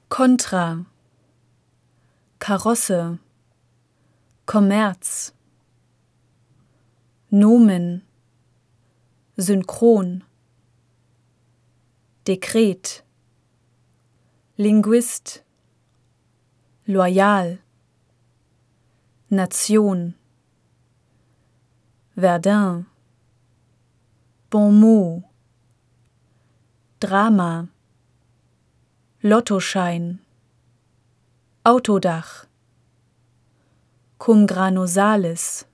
Kontra, Karosse, Kommerz, Nomen, Synchron, Dekret, Linguist, Loyal, Nation, Verdun, Bon mot, Drama, Lottoschein, Autodach, Cum grano salis,